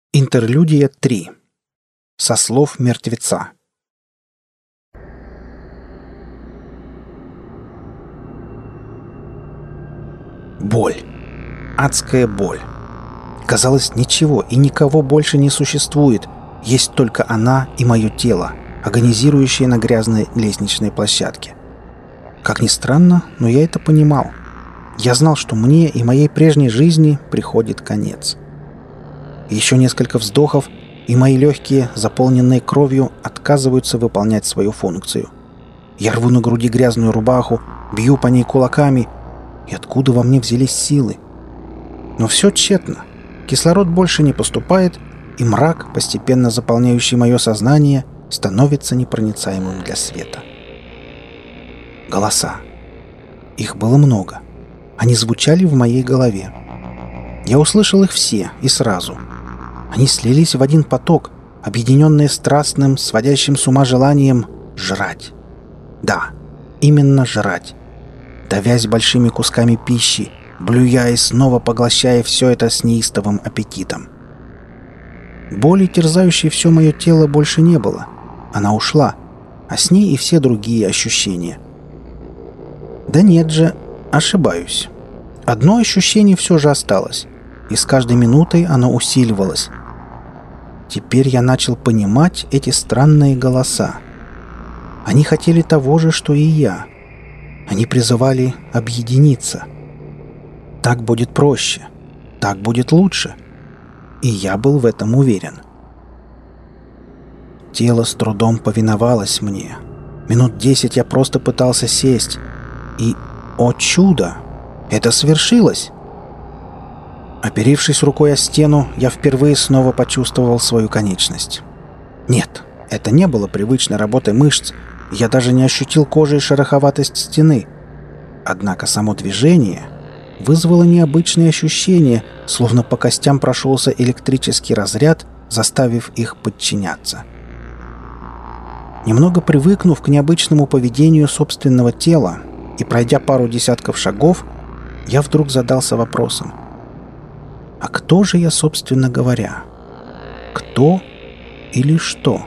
Интерлюдия 3. Со слов мертвеца. Боль. Адская боль. Казалось, ничего и никого больше не существует. Есть только она и мое тело, агонизирующее на грязной лестничной площадке. Как ни странно, но я это понимал. Я знал, что мне и моей прежней жизни приходит конец. Еще несколько вздохов, и мои легкие, заполненные кровью, отказываются выполнять свою функцию. Я рву на груди грязную рубаху, бью по ней кулаками. И откуда во мне взялись силы? Но все тщетно. Кислород больше не поступает, и мрак, постепенно заполняющий мое сознание, становится непроницаемым для света. Голоса. Их было много. Они звучали в моей голове. Я услышал их все и сразу. Они слились в один поток, объединенные страстным, сводящим с ума желанием жрать. Да, именно жрать. Давясь большими кусками пищи, блюя и снова поглощая все это с неистовым аппетитом. Боли, терзающей все мое тело, больше не было. Она ушла, а с ней и все другие ощущения. Да нет же, ошибаюсь. Одно ощущение все же осталось, и с каждой минутой оно усиливалось. Теперь я начал понимать эти странные голоса. Они хотели того же, что и я. Они призывали объединиться. Так будет проще. Так будет лучше. И я был в этом уверен. Тело с трудом повиновалось мне. Минут 10 я просто пытался сесть. И, о чудо, это свершилось! Оперившись рукой о стену, я впервые снова почувствовал свою конечность. Нет, это не было привычной работой мышц. Я даже не ощутил кожей шероховатость стены. Однако само движение вызвало необычные ощущения, словно по костям прошелся электрический разряд, заставив их подчиняться. Немного привыкнув к необычному поведению собственного тела и пройдя пару десятков шагов, я вдруг задался вопросом: а кто же я, собственно говоря? Кто или что?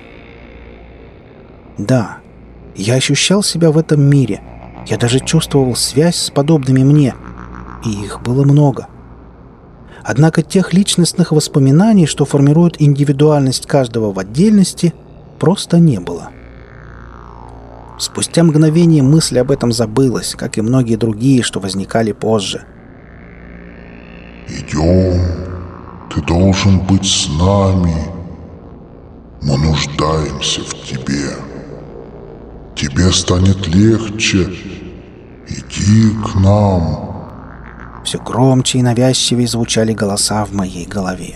Да, я ощущал себя в этом мире. Я даже чувствовал связь с подобными мне. И их было много. Однако тех личностных воспоминаний, что формируют индивидуальность каждого в отдельности, просто не было. Спустя мгновение мысль об этом забылась, как и многие другие, что возникали позже. «Идем, ты должен быть с нами. Мы нуждаемся в тебе. Тебе станет легче. Иди к нам». Все громче и навязчивее звучали голоса в моей голове.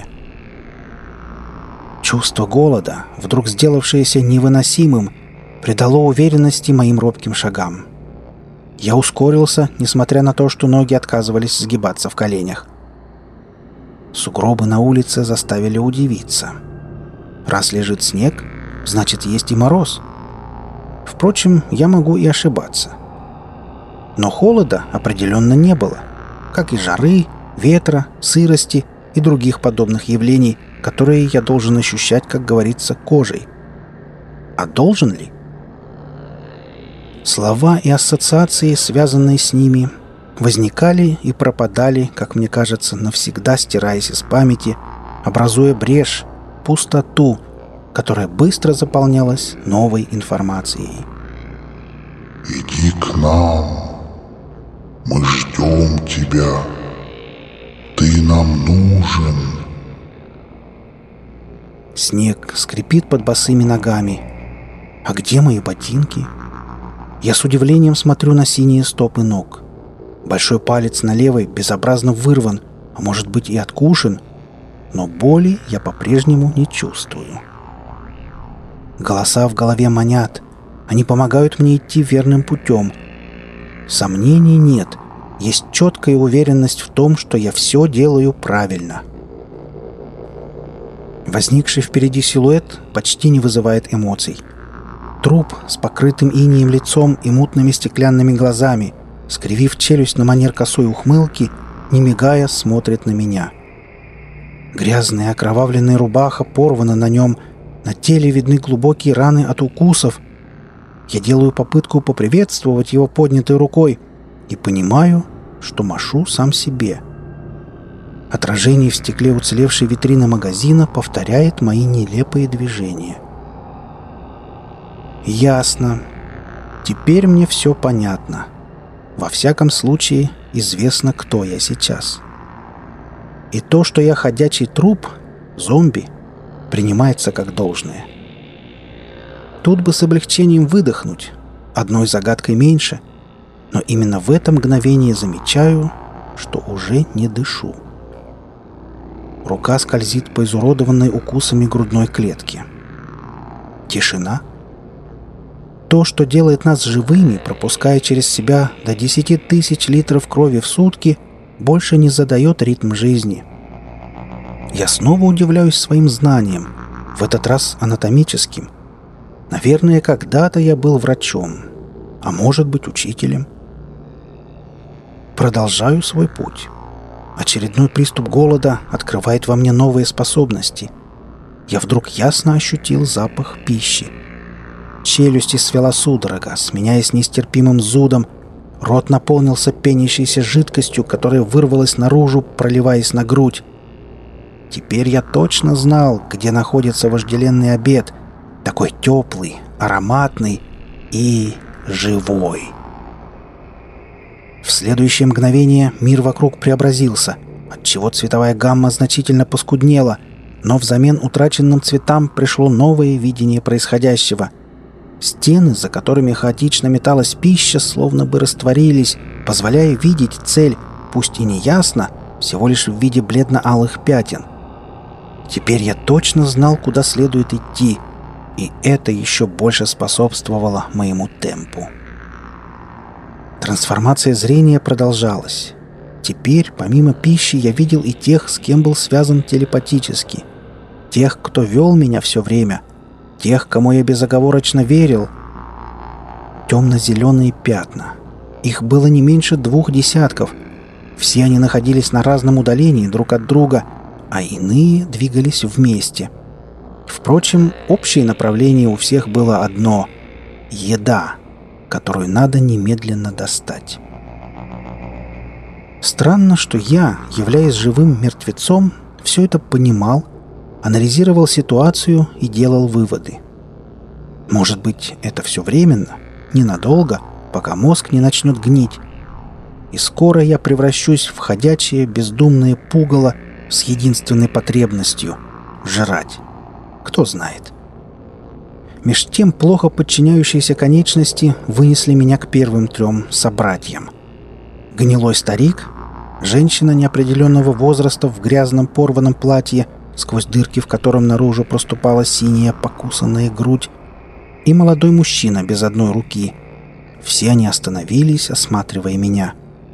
Чувство голода, вдруг сделавшееся невыносимым, придало уверенности моим робким шагам. Я ускорился, несмотря на то, что ноги отказывались сгибаться в коленях. Сугробы на улице заставили удивиться. Раз лежит снег, значит, есть и мороз. Впрочем, я могу и ошибаться. Но холода определенно не было, как и жары, ветра, сырости и других подобных явлений, которые я должен ощущать, как говорится, кожей. А должен ли? Слова и ассоциации, связанные с ними, возникали и пропадали, как мне кажется, навсегда стираясь из памяти, образуя брешь, пустоту, которая быстро заполнялась новой информацией. «Иди к нам. Мы ждем тебя. Ты нам нужен». Снег скрипит под босыми ногами. А где мои ботинки? Я с удивлением смотрю на синие стопы ног. Большой палец на левой безобразно вырван, а может быть и откушен, но боли я по-прежнему не чувствую. Голоса в голове манят. Они помогают мне идти верным путем. Сомнений нет. Есть четкая уверенность в том, что я все делаю правильно. Возникший впереди силуэт почти не вызывает эмоций. Труп с покрытым инеем лицом и мутными стеклянными глазами, скривив челюсть на манер косой ухмылки, не мигая, смотрит на меня. Грязная окровавленная рубаха порвана на нем, на теле видны глубокие раны от укусов. Я делаю попытку поприветствовать его поднятой рукой и понимаю, что машу сам себе. Отражение в стекле уцелевшей витрины магазина повторяет мои нелепые движения. Ясно. Теперь мне все понятно. Во всяком случае, известно, кто я сейчас. И то, что я ходячий труп, зомби, принимается как должное. Тут бы с облегчением выдохнуть, одной загадкой меньше, но именно в это мгновение замечаю, что уже не дышу. Рука скользит по изуродованной укусами грудной клетке. Тишина. То, что делает нас живыми, пропуская через себя до 10 тысяч литров крови в сутки, больше не задает ритм жизни. Я снова удивляюсь своим знаниям, в этот раз анатомическим. Наверное, когда-то я был врачом, а может быть, учителем. Продолжаю свой путь. Очередной приступ голода открывает во мне новые способности. Я вдруг ясно ощутил запах пищи. Челюсти свела судорога, сменяясь нестерпимым зудом. Рот наполнился пенящейся жидкостью, которая вырвалась наружу, проливаясь на грудь. Теперь я точно знал, где находится вожделенный обед. Такой теплый, ароматный и живой. В следующее мгновение мир вокруг преобразился, отчего цветовая гамма значительно поскуднела, но взамен утраченным цветам пришло новое видение происходящего. Стены, за которыми хаотично металась пища, словно бы растворились, позволяя видеть цель, пусть и не ясно, всего лишь в виде бледно-алых пятен. Теперь я точно знал, куда следует идти, и это еще больше способствовало моему темпу. Трансформация зрения продолжалась. Теперь, помимо пищи, я видел и тех, с кем был связан телепатически. Тех, кто вел меня все время. Тех, кому я безоговорочно верил. Темно-зеленые пятна. Их было не меньше 2 десятков. Все они находились на разном удалении друг от друга, а иные двигались вместе. Впрочем, общее направление у всех было одно — еда, которую надо немедленно достать. Странно, что я, являясь живым мертвецом, все это понимал, анализировал ситуацию и делал выводы. Может быть, это все временно, ненадолго, пока мозг не начнет гнить. И скоро я превращусь в ходячее бездумное пугало с единственной потребностью — жрать. Кто знает. Меж тем плохо подчиняющиеся конечности вынесли меня к первым 3 собратьям. Гнилой старик, женщина неопределенного возраста в грязном порванном платье, сквозь дырки в котором наружу проступала синяя покусанная грудь, и молодой мужчина без одной руки. Все они остановились, осматривая меня.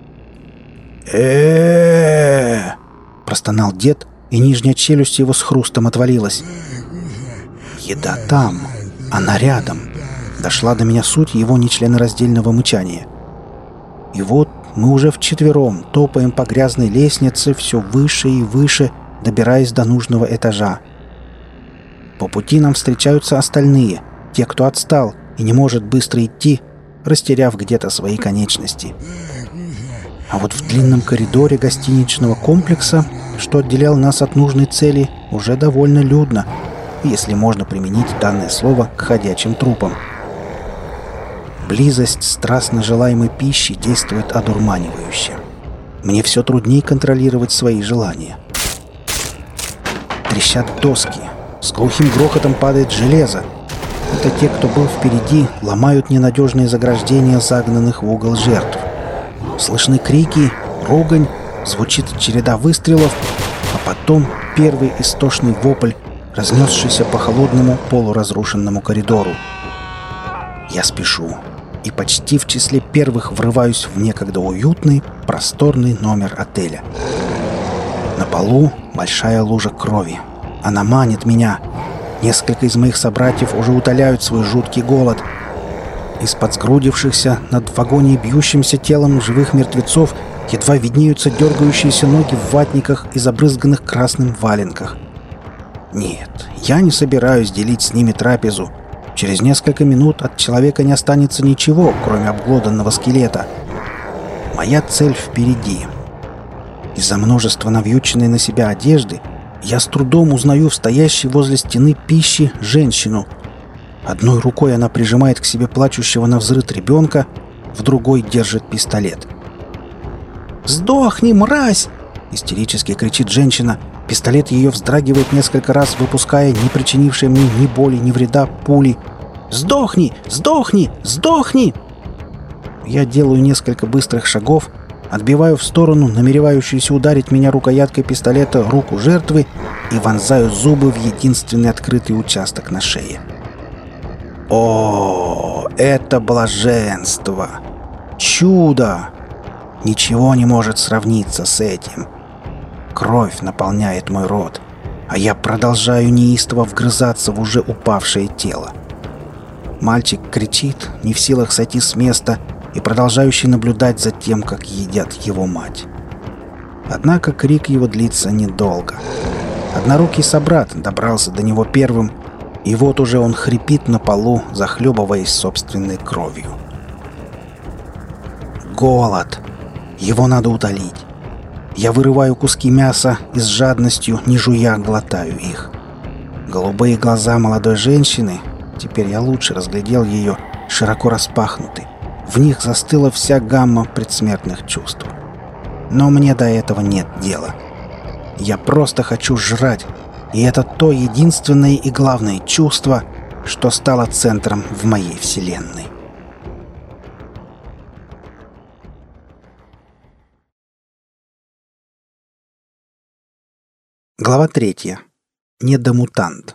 Простонал дед, и нижняя челюсть его с хрустом отвалилась. Еда там. Она рядом. Дошла до меня суть его нечленораздельного мычания. И вот мы уже вчетвером топаем по грязной лестнице все выше и выше, добираясь до нужного этажа. По пути нам встречаются остальные, те, кто отстал и не может быстро идти, растеряв где-то свои конечности. А вот в длинном коридоре гостиничного комплекса, что отделял нас от нужной цели, уже довольно людно, если можно применить данное слово к ходячим трупам. Близость страстно желаемой пищи действует одурманивающе. Мне все труднее контролировать свои желания. Трещат доски. С глухим грохотом падает железо. Это те, кто был впереди, ломают ненадежные заграждения загнанных в угол жертв. Слышны крики, ругань, звучит череда выстрелов, а потом первый истошный вопль, разнесшийся по холодному полуразрушенному коридору. Я спешу и почти в числе первых врываюсь в некогда уютный, просторный номер отеля. На полу большая лужа крови. Она манит меня. Несколько из моих собратьев уже утоляют свой жуткий голод. Из-под сгрудившихся над в агонии бьющимся телом живых мертвецов Едва виднеются дергающиеся ноги в ватниках и забрызганных красным валенках. Нет, я не собираюсь делить с ними трапезу. Через несколько минут от человека не останется ничего, кроме обглоданного скелета. Моя цель впереди. Из-за множества навьюченной на себя одежды я с трудом узнаю в стоящей возле стены пищи женщину. Одной рукой она прижимает к себе плачущего навзрыд ребенка, в другой держит пистолет. «Сдохни, мразь!» — истерически кричит женщина. Пистолет ее вздрагивает несколько раз, выпуская не причинившие мне ни боли, ни вреда пули. «Сдохни! Сдохни! Сдохни!» Я делаю несколько быстрых шагов, отбиваю в сторону намеревающуюся ударить меня рукояткой пистолета руку жертвы и вонзаю зубы в единственный открытый участок на шее. О, это блаженство! Чудо! Ничего не может сравниться с этим. Кровь наполняет мой рот, а я продолжаю неистово вгрызаться в уже упавшее тело. Мальчик кричит, не в силах сойти с места, и продолжающий наблюдать за тем, как едят его мать. Однако крик его длится недолго. Однорукий собрат добрался до него первым, и вот уже он хрипит на полу, захлебываясь собственной кровью. Голод. Его надо утолить. Я вырываю куски мяса и с жадностью, не жуя, глотаю их. Голубые глаза молодой женщины, теперь я лучше разглядел ее, широко распахнуты. В них застыла вся гамма предсмертных чувств. Но мне до этого нет дела. Я просто хочу жрать, и это то единственное и главное чувство, что стало центром в моей вселенной. Глава 3. Недомутант.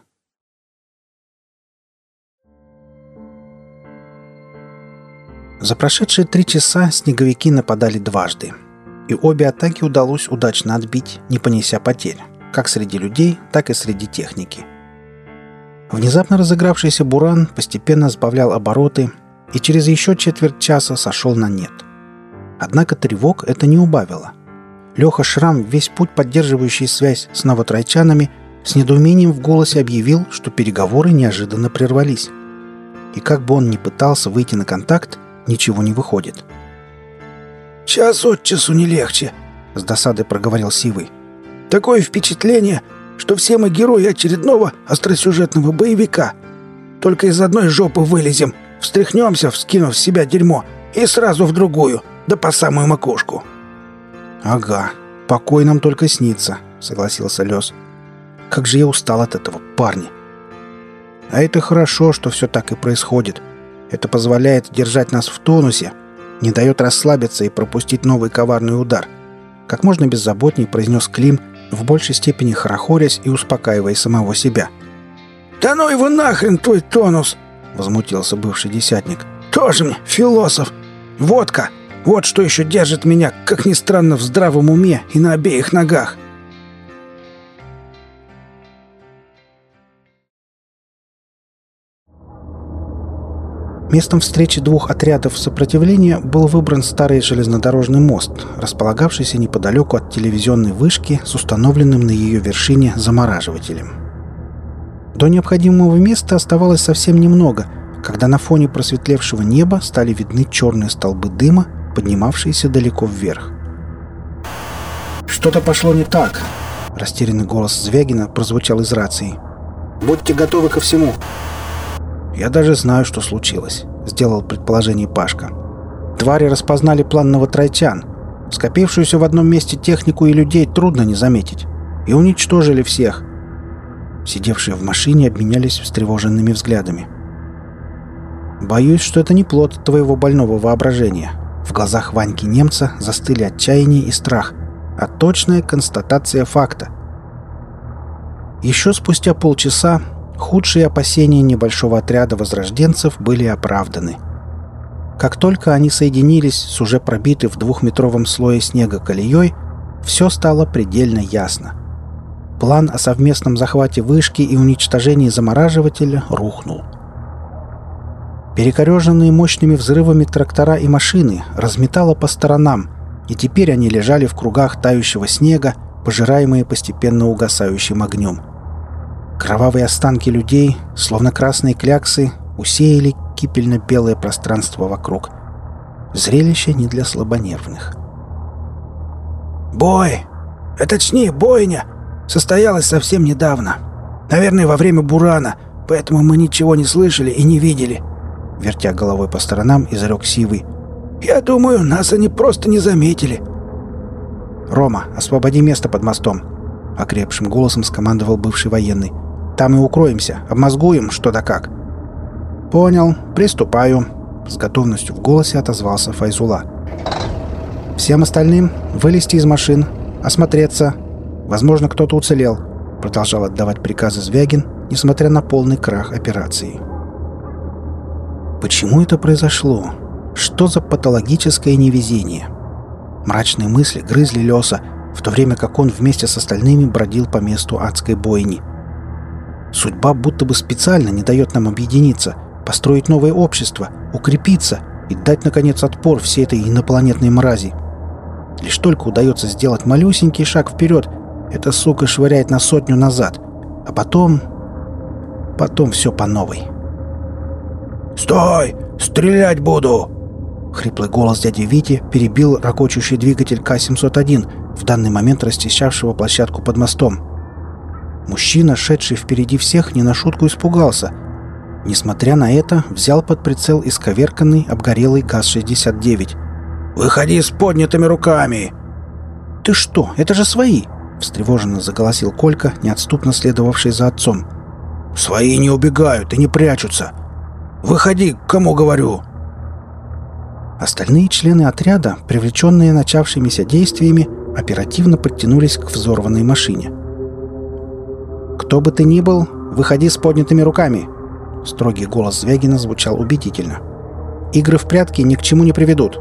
За прошедшие 3 часа снеговики нападали дважды, и обе атаки удалось удачно отбить, не понеся потерь, как среди людей, так и среди техники. Внезапно разыгравшийся буран постепенно сбавлял обороты и через еще четверть часа сошел на нет. Однако тревог это не убавило. Леха Шрам, весь путь поддерживающий связь с новотрайчанами, с недоумением в голосе объявил, что переговоры неожиданно прервались. И как бы он ни пытался выйти на контакт, ничего не выходит. «Час от часу не легче», — с досадой проговорил Сивый. «Такое впечатление, что все мы герои очередного остросюжетного боевика. Только из одной жопы вылезем, встряхнемся, вскинув с себя дерьмо, и сразу в другую, да по самую макушку». «Ага, покой нам только снится», — согласился Лёс. «Как же я устал от этого, парни!» «А это хорошо, что все так и происходит. Это позволяет держать нас в тонусе, не дает расслабиться и пропустить новый коварный удар», — как можно беззаботнее произнес Клим, в большей степени хорохорясь и успокаивая самого себя. «Да ну его нахрен, твой тонус!» — возмутился бывший десятник. «Тоже мне философ! Водка! Вот что еще держит меня, как ни странно, в здравом уме и на обеих ногах!» Местом встречи двух отрядов сопротивления был выбран старый железнодорожный мост, располагавшийся неподалеку от телевизионной вышки с установленным на ее вершине замораживателем. До необходимого места оставалось совсем немного, когда на фоне просветлевшего неба стали видны черные столбы дыма, поднимавшиеся далеко вверх. «Что-то пошло не так!» — растерянный голос Звягина прозвучал из рации. «Будьте готовы ко всему!» «Я даже знаю, что случилось», — сделал предположение Пашка. «Твари распознали план новотрайчан. Скопившуюся в одном месте технику и людей трудно не заметить. И уничтожили всех». Сидевшие в машине обменялись встревоженными взглядами. «Боюсь, что это не плод твоего больного воображения». В глазах Ваньки-немца застыли отчаяние и страх, а точная констатация факта. Еще спустя полчаса худшие опасения небольшого отряда возрожденцев были оправданы. Как только они соединились с уже пробитой в 2-метровом слое снега колеей, все стало предельно ясно. План о совместном захвате вышки и уничтожении замораживателя рухнул. Перекореженные мощными взрывами трактора и машины разметало по сторонам, И теперь они лежали в кругах тающего снега, пожираемые постепенно угасающим огнем. Кровавые останки людей, словно красные кляксы, усеяли кипельно-белое пространство вокруг. Зрелище не для слабонервных. «Бой! Точнее, бойня! Состоялась совсем недавно. Наверное, во время бурана, поэтому мы ничего не слышали и не видели», — вертя головой по сторонам, изрек Сивый. «Я думаю, нас они просто не заметили». «Рома, освободи место под мостом», — окрепшим голосом скомандовал бывший военный. «Там и укроемся, обмозгуем что да как». «Понял, приступаю», — с готовностью в голосе отозвался Файзула. «Всем остальным вылезти из машин, осмотреться. Возможно, кто-то уцелел», — продолжал отдавать приказы Звягин, несмотря на полный крах операции. Почему это произошло? Что за патологическое невезение? Мрачные мысли грызли Лёса, в то время как он вместе с остальными бродил по месту адской бойни. Судьба будто бы специально не дает нам объединиться, построить новое общество, укрепиться и дать, наконец, отпор всей этой инопланетной мрази. Лишь только удается сделать малюсенький шаг вперед, эта сука швыряет на 100 назад, а потом все по новой. «Стой! Стрелять буду!» Хриплый голос дяди Вити перебил ракочущий двигатель К-701, в данный момент расчищавшего площадку под мостом. Мужчина, шедший впереди всех, не на шутку испугался. Несмотря на это, взял под прицел исковерканный, обгорелый ГАЗ-69. «Выходи с поднятыми руками!» «Ты что? Это же свои!» — встревоженно заголосил Колька, неотступно следовавший за отцом. «Свои не убегают и не прячутся! Выходи, кому говорю!» Остальные члены отряда, привлеченные начавшимися действиями, оперативно подтянулись к взорванной машине. «Кто бы ты ни был, выходи с поднятыми руками!» Строгий голос Звягина звучал убедительно. «Игры в прятки ни к чему не приведут!»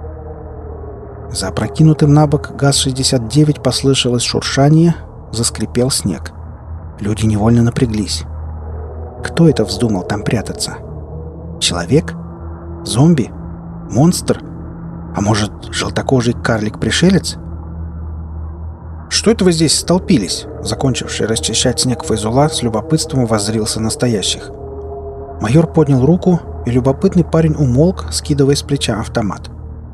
За опрокинутым на бок ГАЗ-69 послышалось шуршание, заскрипел снег. Люди невольно напряглись. Кто это вздумал там прятаться? Человек? Зомби? Монстр? А может, желтокожий карлик-пришелец? «Что это вы здесь столпились?» Закончивший расчищать снег Файзула с любопытством воззрился на стоящих. Майор поднял руку, и любопытный парень умолк, скидывая с плеча автомат.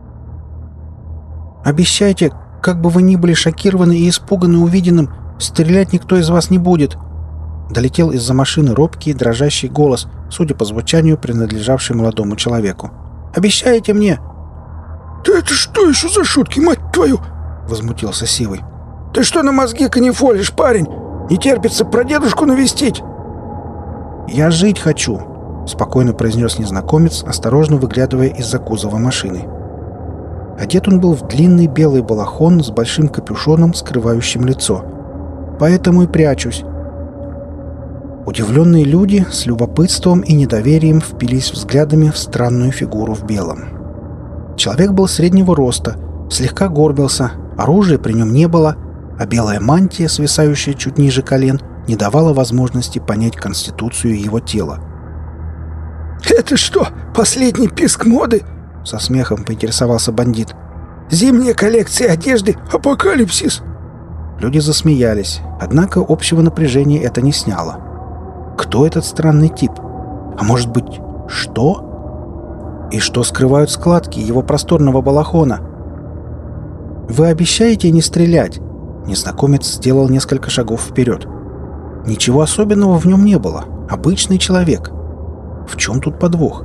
«Обещайте, как бы вы ни были шокированы и испуганы увиденным, стрелять никто из вас не будет!» Долетел из-за машины робкий, дрожащий голос, судя по звучанию, принадлежавший молодому человеку. «Обещаете мне?» «Да это что еще за шутки, мать твою?» — возмутился Сивый. «Ты что на мозги канифолишь, парень? Не терпится прадедушку навестить?» «Я жить хочу», — спокойно произнес незнакомец, осторожно выглядывая из-за кузова машины. Одет он был в длинный белый балахон с большим капюшоном, скрывающим лицо. «Поэтому и прячусь». Удивленные люди с любопытством и недоверием впились взглядами в странную фигуру в белом. Человек был среднего роста, слегка горбился, оружия при нем не было, а белая мантия, свисающая чуть ниже колен, не давала возможности понять конституцию его тела. «Это что, последний писк моды?» — со смехом поинтересовался бандит. «Зимняя коллекция одежды? Апокалипсис!» Люди засмеялись, однако общего напряжения это не сняло. Кто этот странный тип? А может быть, что? И что скрывают складки его просторного балахона? «Вы обещаете не стрелять?» Незнакомец сделал несколько шагов вперед. Ничего особенного в нем не было. Обычный человек. В чем тут подвох?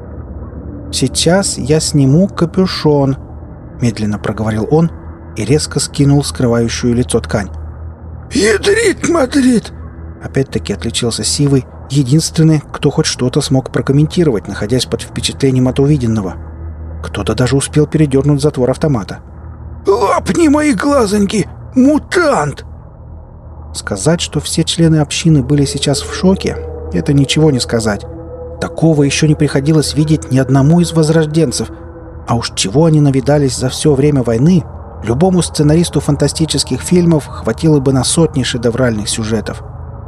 «Сейчас я сниму капюшон», — медленно проговорил он и резко скинул скрывающую лицо ткань. «Ядрит, мадрит!» Опять-таки отличился Сивый, единственный, кто хоть что-то смог прокомментировать, находясь под впечатлением от увиденного. Кто-то даже успел передернуть затвор автомата. «Лапни мои глазоньки! Мутант!» Сказать, что все члены общины были сейчас в шоке, это ничего не сказать. Такого еще не приходилось видеть ни одному из возрожденцев. А уж чего они навидались за все время войны, любому сценаристу фантастических фильмов хватило бы на сотни шедевральных сюжетов.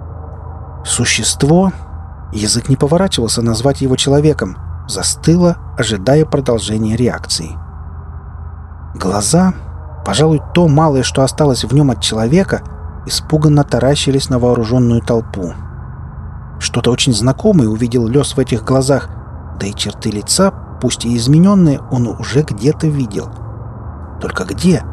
Существо, язык не поворачивался назвать его человеком, застыло, ожидая продолжения реакции. Глаза, пожалуй, то малое, что осталось в нем от человека, испуганно таращились на вооруженную толпу. Что-то очень знакомое увидел Лёс в этих глазах, да и черты лица, пусть и измененные, он уже где-то видел. Только где?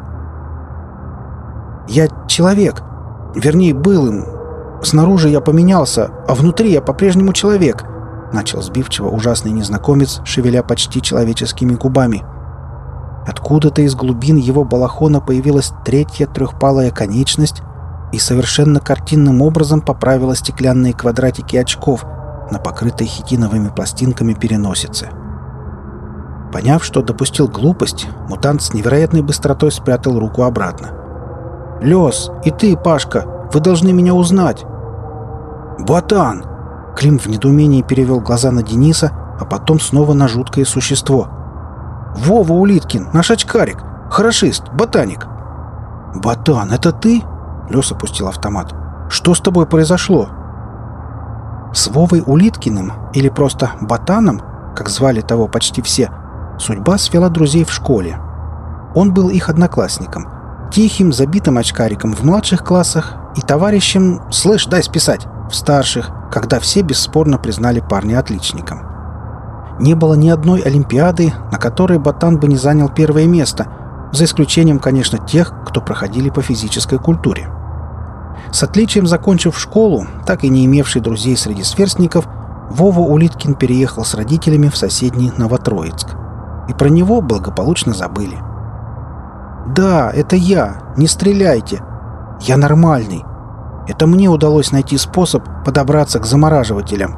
«Я человек. Вернее, был им. Снаружи я поменялся, а внутри я по-прежнему человек», — начал сбивчиво ужасный незнакомец, шевеля почти человеческими губами. Откуда-то из глубин его балахона появилась третья трехпалая конечность и совершенно картинным образом поправила стеклянные квадратики очков на покрытой хитиновыми пластинками переносице. Поняв, что допустил глупость, мутант с невероятной быстротой спрятал руку обратно. «Лёс, и ты, Пашка, вы должны меня узнать!» «Ботан!» Клим в недоумении перевел глаза на Дениса, а потом снова на жуткое существо. «Вова Улиткин, наш очкарик, хорошист, ботаник!» «Ботан, это ты?» Лёс опустил автомат. «Что с тобой произошло?» С Вовой Улиткиным, или просто Ботаном, как звали того почти все, судьба свела друзей в школе. Он был их одноклассником, тихим, забитым очкариком в младших классах и товарищем «Слышь, дай списать» в старших, когда все бесспорно признали парня отличником. Не было ни одной олимпиады, на которой Ботан бы не занял первое место, за исключением, конечно, тех, кто проходили по физической культуре. С отличием закончив школу, так и не имевший друзей среди сверстников, Вова Улиткин переехал с родителями в соседний Новотроицк. И про него благополучно забыли. «Да, это я. Не стреляйте. Я нормальный. Это мне удалось найти способ подобраться к замораживателям».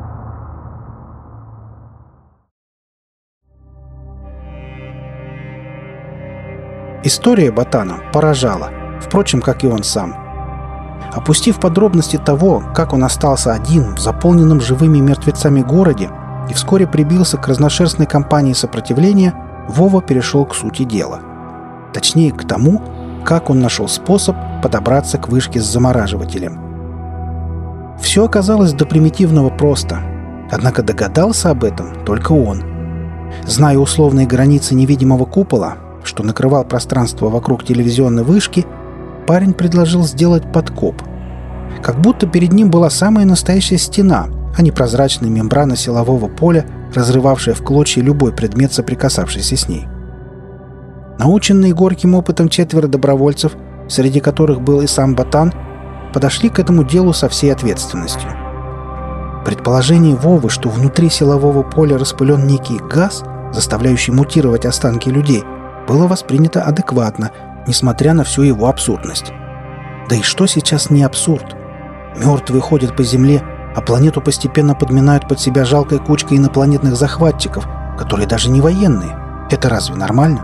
История Ботана поражала, впрочем, как и он сам. Опустив подробности того, как он остался один в заполненном живыми мертвецами городе и вскоре прибился к разношерстной компании сопротивления, Вова перешел к сути дела. Точнее, к тому, как он нашел способ подобраться к вышке с замораживателем. Все оказалось до примитивного просто. Однако догадался об этом только он. Зная условные границы невидимого купола, что накрывал пространство вокруг телевизионной вышки, парень предложил сделать подкоп. Как будто перед ним была самая настоящая стена, а не прозрачная мембрана силового поля, разрывавшая в клочья любой предмет, соприкасавшийся с ней. Наученные горьким опытом 4 добровольцев, среди которых был и сам Ботан, подошли к этому делу со всей ответственностью. Предположение Вовы, что внутри силового поля распылен некий газ, заставляющий мутировать останки людей, было воспринято адекватно, несмотря на всю его абсурдность. Да и что сейчас не абсурд? Мертвые ходят по Земле, а планету постепенно подминают под себя жалкой кучкой инопланетных захватчиков, которые даже не военные. Это разве нормально?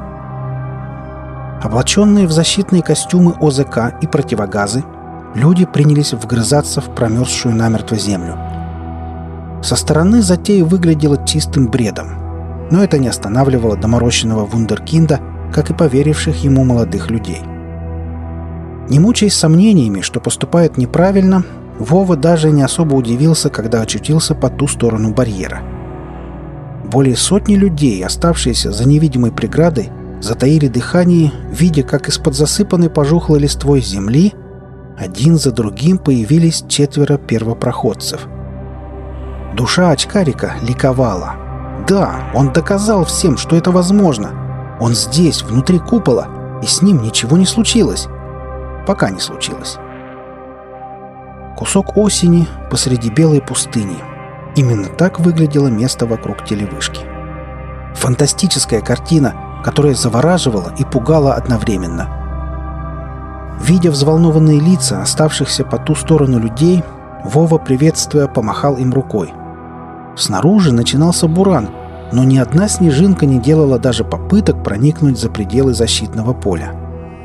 Облаченные в защитные костюмы ОЗК и противогазы, люди принялись вгрызаться в промерзшую намертво Землю. Со стороны затея выглядела чистым бредом, но это не останавливало доморощенного вундеркинда, как и поверивших ему молодых людей. Не мучаясь сомнениями, что поступает неправильно, Вова даже не особо удивился, когда очутился по ту сторону барьера. Более сотни людей, оставшиеся за невидимой преградой, затаили дыхание, видя, как из-под засыпанной пожухлой листвой земли один за другим появились 4 первопроходцев. Душа очкарика ликовала. Да, он доказал всем, что это возможно. Он здесь, внутри купола, и с ним ничего не случилось. Пока не случилось. Кусок осени посреди белой пустыни. Именно так выглядело место вокруг телевышки. Фантастическая картина, которая завораживала и пугала одновременно. Видя взволнованные лица оставшихся по ту сторону людей, Вова, приветствуя, помахал им рукой. Снаружи начинался буран, но ни одна снежинка не делала даже попыток проникнуть за пределы защитного поля.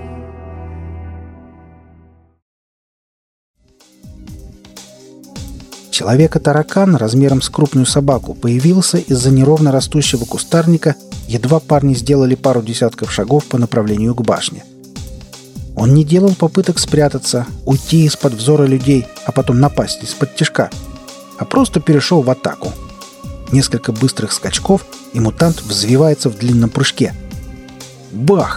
Человека-таракан размером с крупную собаку появился из-за неровно растущего кустарника, едва парни сделали пару десятков шагов по направлению к башне. Он не делал попыток спрятаться, уйти из-под взора людей, а потом напасть из-под тишка, а просто перешел в атаку. Несколько быстрых скачков, и мутант взвивается в длинном прыжке. Бах!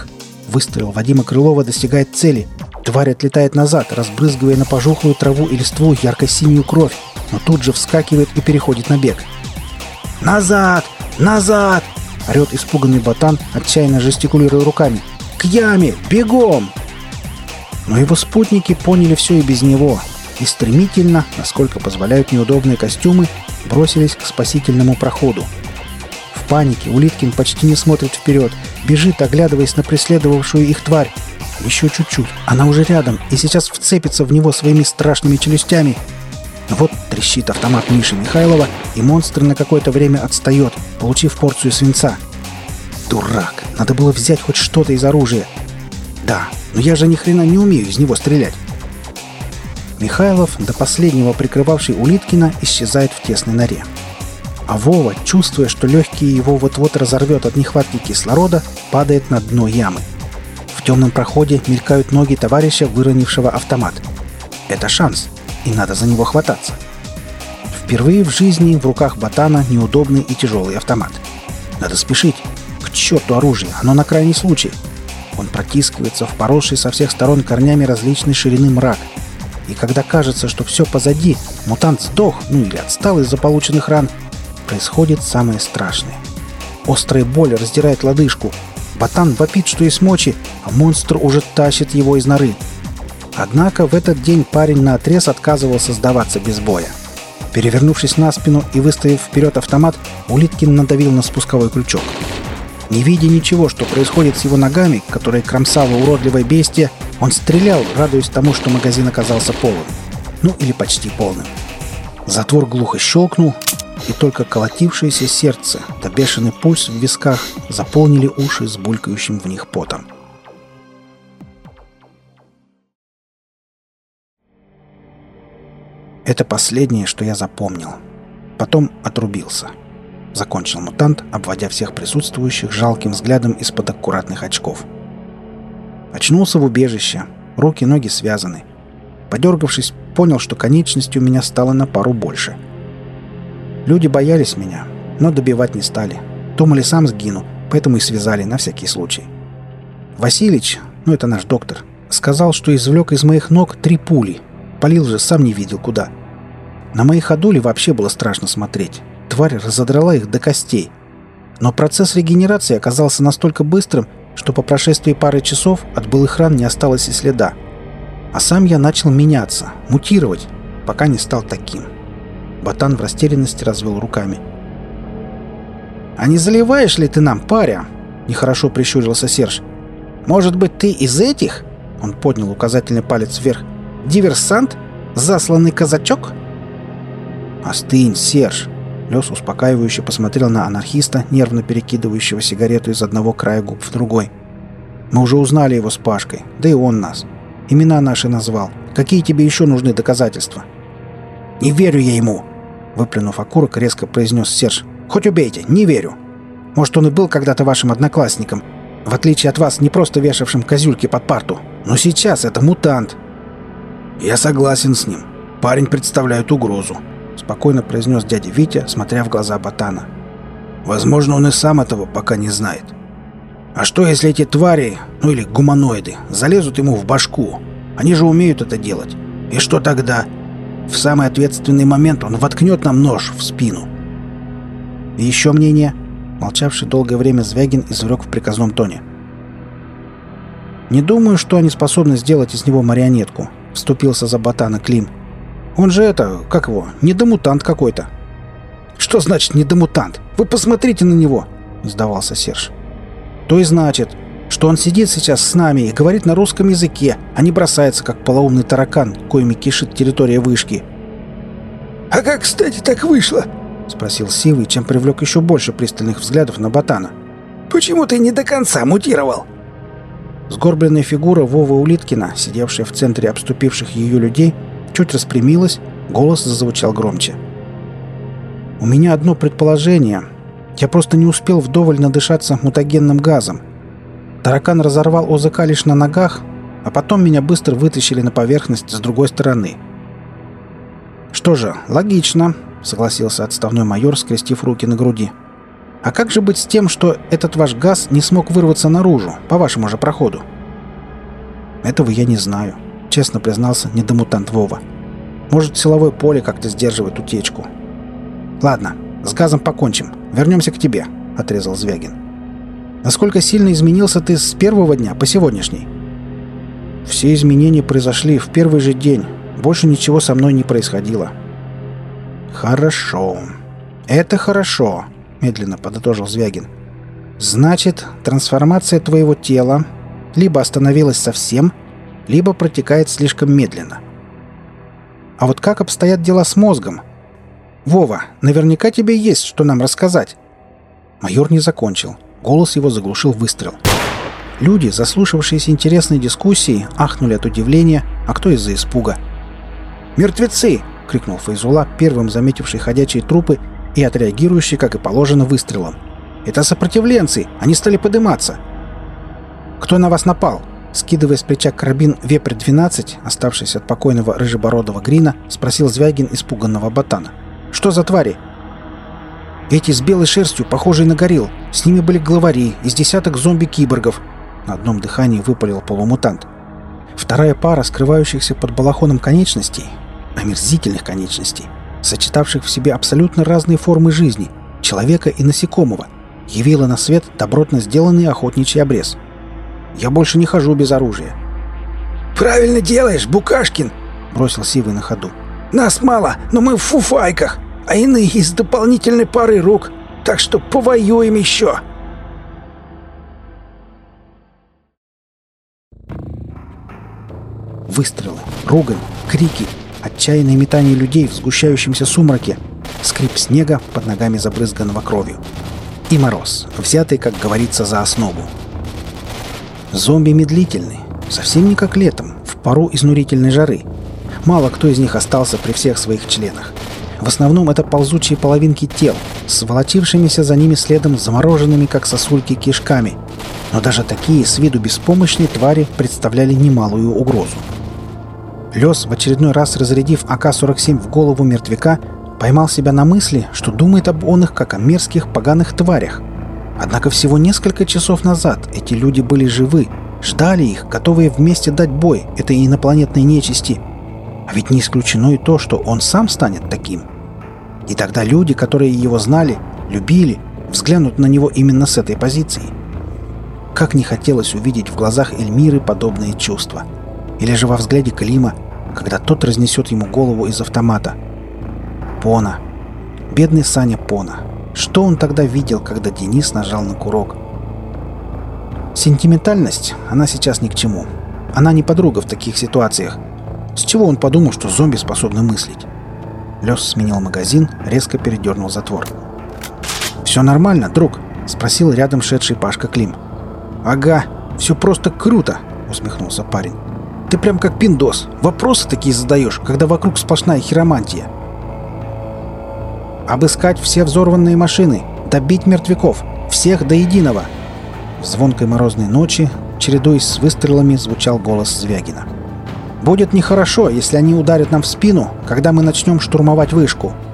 Выстрел Вадима Крылова достигает цели. Тварь отлетает назад, разбрызгивая на пожухлую траву и листву ярко-синюю кровь, но тут же вскакивает и переходит на бег. «Назад! Назад!» — орет испуганный ботан, отчаянно жестикулируя руками. «К яме! Бегом!» Но его спутники поняли все и без него, и стремительно, насколько позволяют неудобные костюмы, бросились к спасительному проходу. В панике Улиткин почти не смотрит вперед, бежит, оглядываясь на преследовавшую их тварь. Еще чуть-чуть, она уже рядом, и сейчас вцепится в него своими страшными челюстями. Вот трещит автомат Миши Михайлова, и монстр на какое-то время отстает, получив порцию свинца. Дурак, надо было взять хоть что-то из оружия. Да, но я же ни хрена не умею из него стрелять. Михайлов, до последнего прикрывавший Улиткина, исчезает в тесной норе. А Вова, чувствуя, что легкие его вот-вот разорвет от нехватки кислорода, падает на дно ямы. В темном проходе мелькают ноги товарища, выронившего автомат. Это шанс, и надо за него хвататься. Впервые в жизни в руках ботана неудобный и тяжелый автомат. Надо спешить. К черту оружие, оно на крайний случай. Он протискивается в поросший со всех сторон корнями различной ширины мрак. И когда кажется, что все позади, мутант сдох, или отстал из-за полученных ран, происходит самое страшное. Острая боль раздирает лодыжку. Ботан вопит, что есть мочи, а монстр уже тащит его из норы. Однако в этот день парень наотрез отказывался сдаваться без боя. Перевернувшись на спину и выставив вперед автомат, Улиткин надавил на спусковой крючок. Не видя ничего, что происходит с его ногами, которые кромсало уродливое бестие, он стрелял, радуясь тому, что магазин оказался полон. Или почти полным. Затвор глухо щелкнул, и только колотившееся сердце да бешеный пульс в висках заполнили уши с булькающим в них потом. Это последнее, что я запомнил. Потом отрубился. Закончил мутант, обводя всех присутствующих жалким взглядом из-под аккуратных очков. Очнулся в убежище. Руки, ноги связаны. Подергавшись, понял, что конечности у меня стало на пару больше. Люди боялись меня, но добивать не стали. Думали, сам сгину, поэтому и связали на всякий случай. Василич, это наш доктор, сказал, что извлек из моих ног 3 пули. Палил же, сам не видел куда. На мои ходули вообще было страшно смотреть. Тварь разодрала их до костей. Но процесс регенерации оказался настолько быстрым, что по прошествии пары часов от былых ран не осталось и следа. А сам я начал меняться, мутировать, пока не стал таким. Ботан в растерянности развел руками. «А не заливаешь ли ты нам, паря?» — нехорошо прищурился Серж. «Может быть, ты из этих?» — он поднял указательный палец вверх. «Диверсант? Засланный казачок?» «Остынь, Серж!» Лёс успокаивающе посмотрел на анархиста, нервно перекидывающего сигарету из одного края губ в другой. «Мы уже узнали его с Пашкой, да и он нас. Имена наши назвал. Какие тебе еще нужны доказательства?» «Не верю я ему!» Выплюнув окурок, резко произнес Серж. «Хоть убейте, не верю. Может, он и был когда-то вашим одноклассником, в отличие от вас, не просто вешавшим козюльки под парту. Но сейчас это мутант». «Я согласен с ним. Парень представляет угрозу», — спокойно произнес дядя Витя, смотря в глаза ботана. «Возможно, он и сам этого пока не знает. А что, если эти твари, или гуманоиды, залезут ему в башку? Они же умеют это делать. И что тогда? В самый ответственный момент он воткнет нам нож в спину». «И еще мнение?» — молчавший долгое время Звягин изрек в приказном тоне. «Не думаю, что они способны сделать из него марионетку», — вступился за ботана Клим. «Он же недомутант какой-то». «Что значит недомутант? Вы посмотрите на него!» — сдавался Серж. «То и значит, что он сидит сейчас с нами и говорит на русском языке, а не бросается, как полоумный таракан, коими кишит территория вышки». «А как, кстати, так вышло?» — спросил Сивый, чем привлек еще больше пристальных взглядов на ботана. «Почему ты не до конца мутировал?» Сгорбленная фигура Вовы Улиткина, сидевшая в центре обступивших ее людей, чуть распрямилась, голос зазвучал громче. «У меня одно предположение. Я просто не успел вдоволь надышаться мутагенным газом. Таракан разорвал ОЗК лишь на ногах, а потом меня быстро вытащили на поверхность с другой стороны». «Что же, логично», — согласился отставной майор, скрестив руки на груди. А как же быть с тем, что этот ваш газ не смог вырваться наружу, по вашему же проходу? Этого я не знаю, честно признался недомутант Вова. Может, силовое поле как-то сдерживает утечку. Ладно, с газом покончим. Вернемся к тебе, отрезал Звягин. Насколько сильно изменился ты с первого дня по сегодняшний? Все изменения произошли в первый же день. Больше ничего со мной не происходило. Хорошо. Это хорошо, медленно подытожил Звягин. Значит, трансформация твоего тела либо остановилась совсем, либо протекает слишком медленно. А вот как обстоят дела с мозгом? Вова, наверняка тебе есть что нам рассказать. Майор не закончил. Голос его заглушил выстрел. Люди, заслушавшиеся интересной дискуссии, ахнули от удивления, а кто из-за испуга. «Мертвецы!» — крикнул Файзулла, первым заметивший ходячие трупы и отреагирующий, как и положено, выстрелом. «Это сопротивленцы! Они стали подниматься!» «Кто на вас напал?» Скидывая с плеча карабин «Вепрь-12», оставшийся от покойного рыжебородого Грина, спросил Звягин испуганного ботана. «Что за твари?» «Эти с белой шерстью, похожие на горилл. С ними были главари из десяток зомби-киборгов», — на одном дыхании выпалил полумутант. Вторая пара скрывающихся под балахоном конечностей, омерзительных конечностей, сочетавших в себе абсолютно разные формы жизни, человека и насекомого, явила на свет добротно сделанный охотничий обрез. «Я больше не хожу без оружия». «Правильно делаешь, Букашкин!» — бросил Сивый на ходу. «Нас мало, но мы в фуфайках, а иные из дополнительной пары рук, так что повоюем еще!» Выстрелы, ругань, крики, отчаянное метание людей в сгущающемся сумраке, скрип снега под ногами забрызганного кровью. И мороз, взятый, как говорится, за основу. Зомби медлительны, совсем не как летом, в пару изнурительной жары. Мало кто из них остался при всех своих членах. В основном это ползучие половинки тел, с волочившимися за ними следом замороженными, как сосульки, кишками. Но даже такие с виду беспомощные твари представляли немалую угрозу. Лёс, в очередной раз разрядив АК-47 в голову мертвяка, поймал себя на мысли, что думает об оных как о мерзких поганых тварях. Однако всего несколько часов назад эти люди были живы, ждали их, готовые вместе дать бой этой инопланетной нечисти. А ведь не исключено и то, что он сам станет таким. И тогда люди, которые его знали, любили, взглянут на него именно с этой позиции. Как не хотелось увидеть в глазах Эльмиры подобные чувства. Или же во взгляде Клима, когда тот разнесет ему голову из автомата. Пона. Бедный Саня Пона. Что он тогда видел, когда Денис нажал на курок? Сентиментальность, она сейчас ни к чему. Она не подруга в таких ситуациях. С чего он подумал, что зомби способны мыслить? Лёс сменил магазин, резко передернул затвор. «Все нормально, друг?» — спросил рядом шедший Пашка Клим. «Ага, все просто круто!» — усмехнулся парень. «Ты прям как пиндос. Вопросы такие задаешь, когда вокруг сплошная хиромантия». «Обыскать все взорванные машины, добить мертвяков, всех до единого!» В звонкой морозной ночи, чередуясь с выстрелами, звучал голос Звягина. «Будет нехорошо, если они ударят нам в спину, когда мы начнем штурмовать вышку.